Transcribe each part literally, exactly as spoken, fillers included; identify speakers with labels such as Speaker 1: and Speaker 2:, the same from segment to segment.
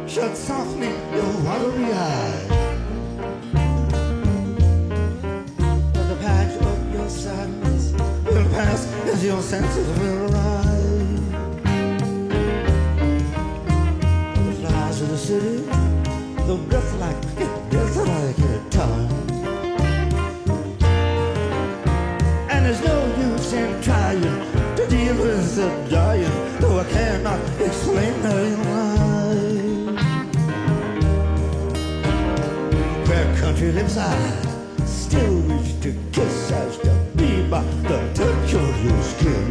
Speaker 1: shut softly your watery eyes. But the patch of your sadness will pass as your senses will arise. The flies of the city, the breath like death like a time. And there's no use in trying to deal with the dying, though I cannot explain how you lie. Where country lives I still reach to kiss as to be by the touch of your skin.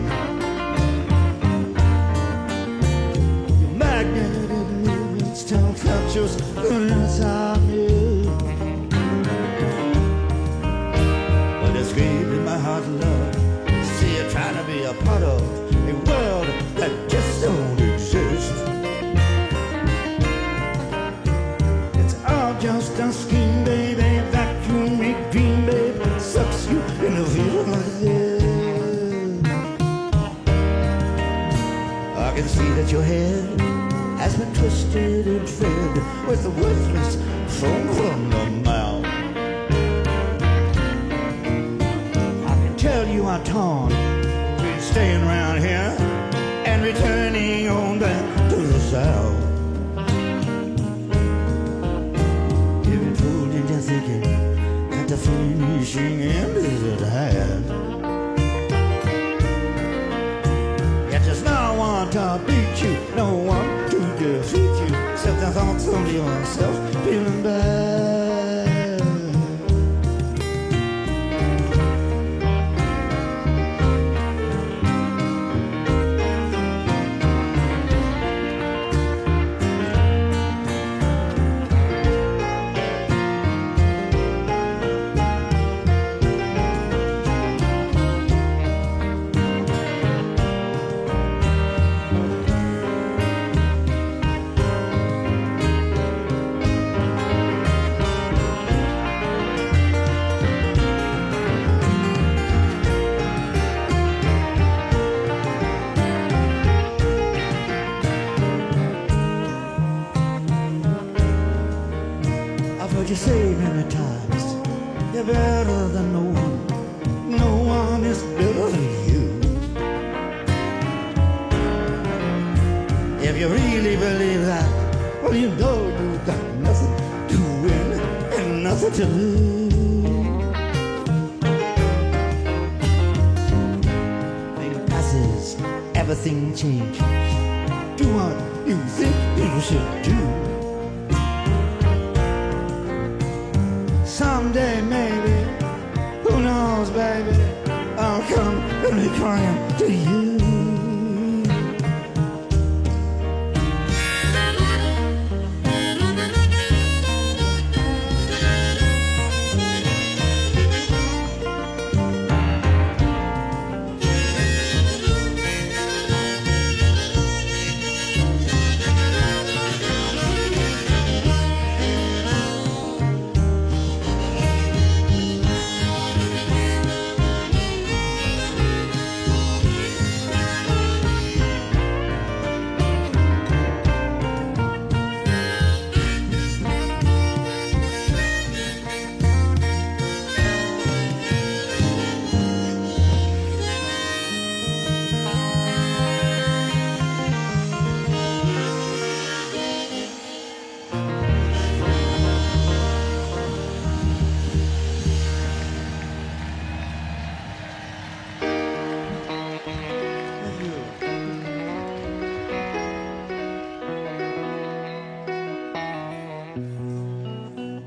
Speaker 1: Your magnetic movements still captures the inside me. But it's deep in my heart, love, see you trying to be a part of a world that just don't exist. It's all just a scheme, baby, that you make dream, baby, sucks you in a feeling like this. I can see that your head has been twisted and fed with the worthless foam from the mouth. I can tell you are torn between staying around here and returning on back to the south. You've been fooled into thinking that the finishing end is at hand. Yet there's no one to beat you, no one to defeat you, except the thoughts of yourself feeling bad. I've heard you say many times, you're better than no one, no one is better than you. If you really believe that, well, you know you've got nothing to win and nothing to lose. When it passes, everything changes. Do what you think you should do. Someday, maybe, who knows, baby, I'll come and be crying to you.